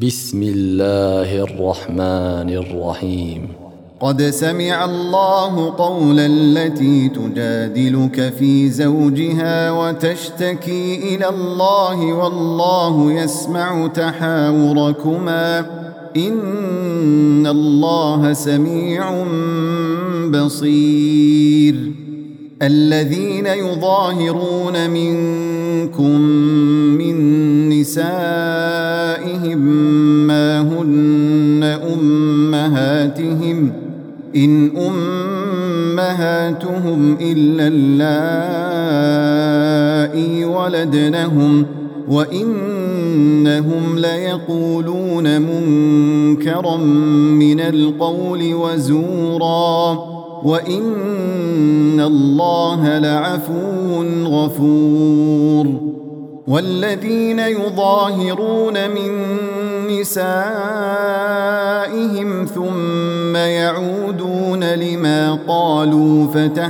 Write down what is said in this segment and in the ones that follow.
بسم الله الرحمن الرحيم. قد سمع الله قول التي تجادلك في زوجها وتشتكي إلى الله والله يسمع تحاوركما إن الله سميع بصير. الذين يظاهرون منكم من نسائهم ما هن أمهاتهم إن أمهاتهم إلا اللائي ولدنهم وإنهم ليقولون منكرا من القول وزورا وإن الله لعفو غفور. والذين يظاهرون من نسائهم ثم يعودون لما قالوا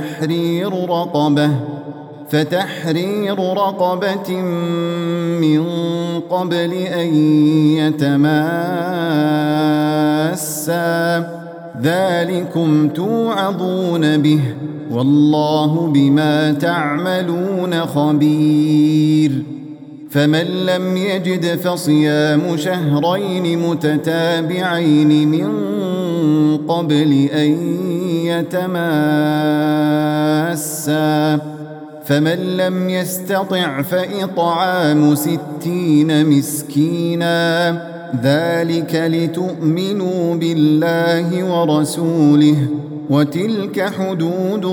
فتحرير رقبة من قبل أن يتماسا ذلكم توعظون به والله بما تعملون خبير. فمن لم يجد فصيام شهرين متتابعين من قبل أن يتماسا فمن لم يستطع فإطعام 60 مسكينا ذلك لتؤمنوا بالله ورسوله وتلك حدود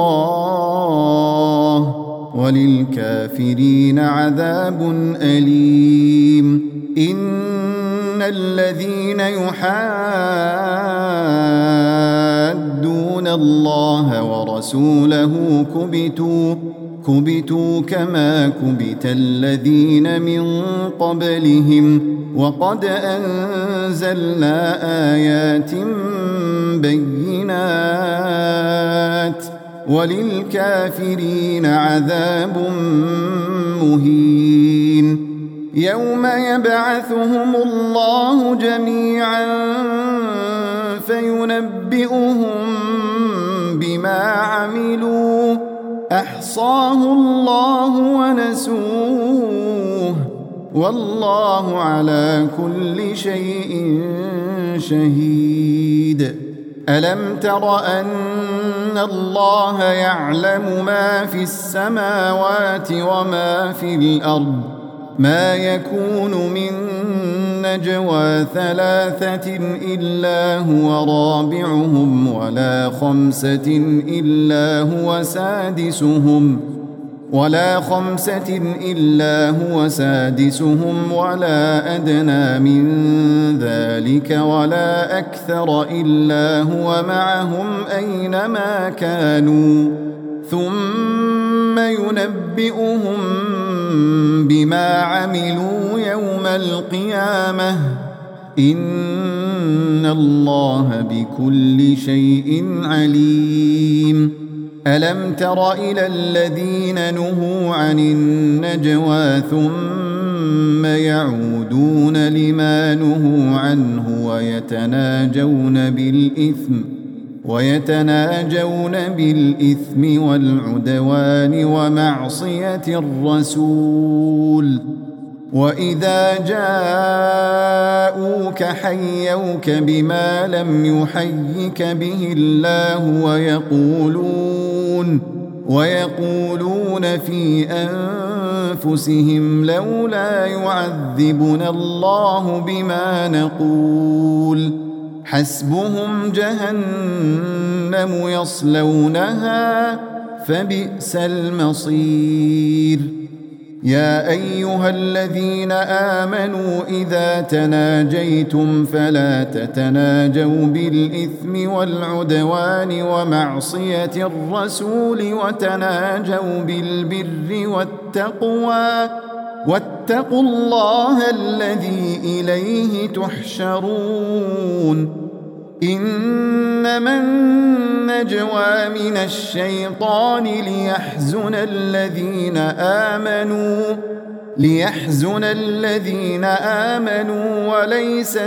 الله وللكافرين عذاب أليم. إن الذين يحادون الله ورسوله كبتوا كما كبت الذين من قبلهم وقد أنزلنا آيات بينات وللكافرين عذاب مهين. يوم يبعثهم الله جميعا فينبئهم بما عملوا أحصاه الله ونسوه والله على كل شيء شهيد. ألم تر أن الله يعلم ما في السماوات وما في الأرض ما يكون من نجوى 3 إلا هو رابعهم ولا 5 إلا هو سادسهم ولا أدنى من ذلك ولا أكثر إلا هو معهم أينما كانوا ثم ينبئهم بما عملوا يوم القيامة إن الله بكل شيء عليم. ألم تر إلى الذين نهوا عن النجوى ثم يعودون لما نهوا عنه ويتناجون بالإثم والعدوان ومعصية الرسول وإذا جاءوك حيوك بما لم يحيك به الله ويقولون في أنفسهم لولا يعذبنا الله بما نقول حسبهم جهنم يصلونها فبئس المصير. يا أيها الذين آمنوا إذا تناجيتم فلا تتناجوا بالإثم والعدوان ومعصية الرسول وتناجوا بالبر والتقوى واتقوا الله الذي إليه تحشرون. إنما النجوى من الشيطان ليحزن الذين آمنوا ليحزن الذين آمنوا وليس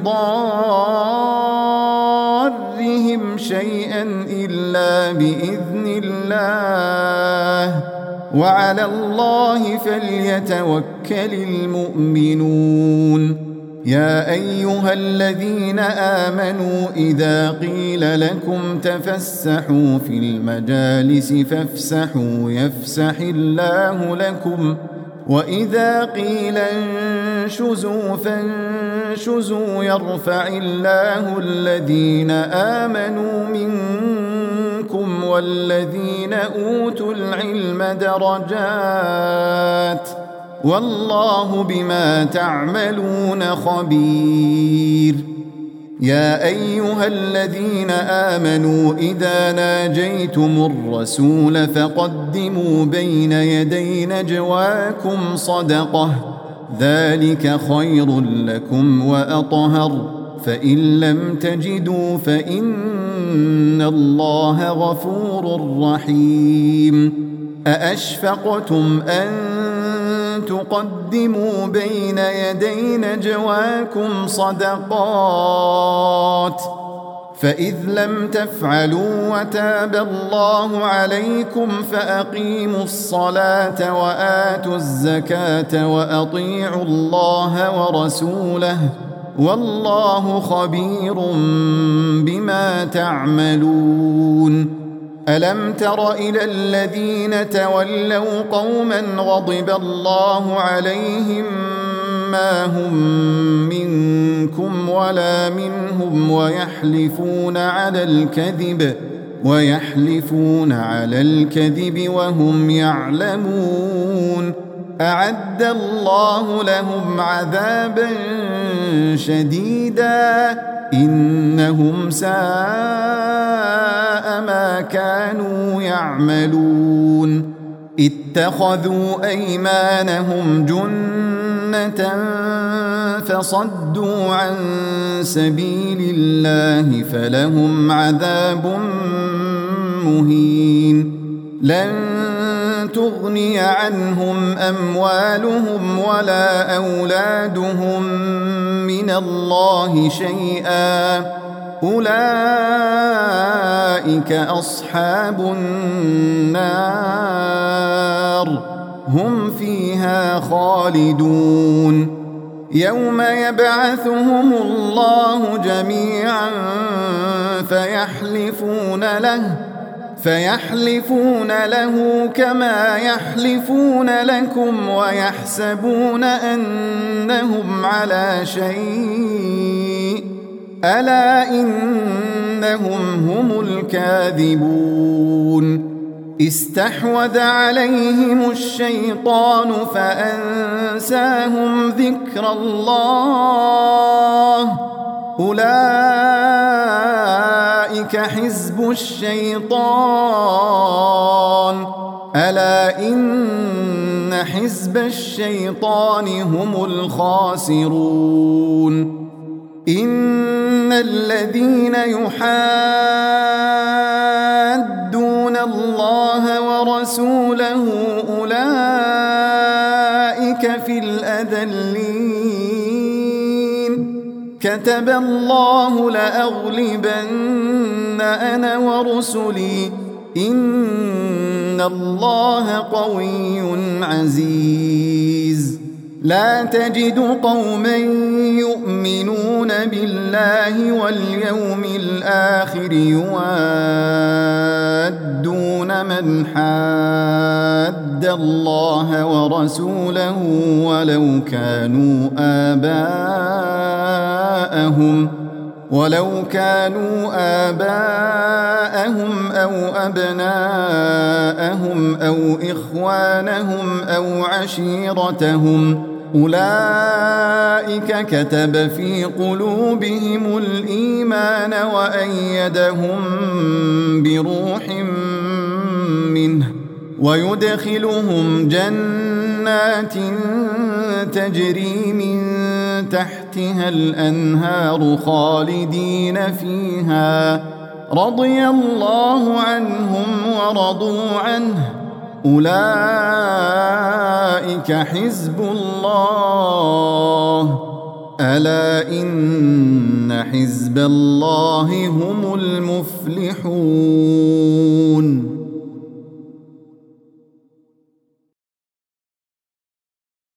بضارهم شيئا إلا بإذن الله وعلى الله فليتوكل المؤمنون. يا أيها الذين آمنوا إذا قيل لكم تفسحوا في المجالس فافسحوا يفسح الله لكم وإذا قيل انشزوا فانشزوا يرفع الله الذين آمنوا منكم والذين أوتوا العلم درجات والله بما تعملون خبير. يا أيها الذين آمنوا إذا ناجيتم الرسول فقدموا بين يدي نجواكم صدقة ذلك خير لكم وأطهر فإن لم تجدوا فإن الله غفور رحيم. أأشفقتم أن تقدموا بين يدي نجواكم صدقات فإذ لم تفعلوا وتاب الله عليكم فأقيموا الصلاة وآتوا الزكاة وأطيعوا الله ورسوله والله خبير بما تعملون. ألم تر إلى الذين تولوا قوما غضب الله عليهم ما هم منكم ولا منهم ويحلفون على الكذب وهم يعلمون. أعد الله لهم عذابا شديدا إنهم ساء ما كانوا يعملون. اتخذوا أيمانهم جنة فصدوا عن سبيل الله فلهم عذاب مهين. لن تغني عنهم أموالهم ولا أولادهم من الله شيئا أولئك أصحاب النار هم فيها خالدون. يوم يبعثهم الله جميعا فيحلفون له كما يحلفون لكم ويحسبون أنهم على شيء ألا إنهم هم الكاذبون. استحوذ عليهم الشيطان فأنساهم ذكر الله أولئك حزب الشيطان ألا إن حزب الشيطان هم الخاسرون. إن الذين يحادون الله ورسوله أولئك في الأذلين. كتب الله لأغلبن أنا ورسلي إن الله قوي عزيز. لا تجد قوما يؤمنون بالله واليوم الآخر يوادون من حاد الله ورسوله ولو كانوا آباءهم أو أبناءهم أو إخوانهم أو عشيرتهم أولئك كتب في قلوبهم الإيمان وأيدهم بروح منه ويدخلهم جنات تجري من تحتها الأنهار خالدين فيها رضي الله عنهم ورضوا عنه أولئك حزب الله ألا إن حزب الله هم المفلحون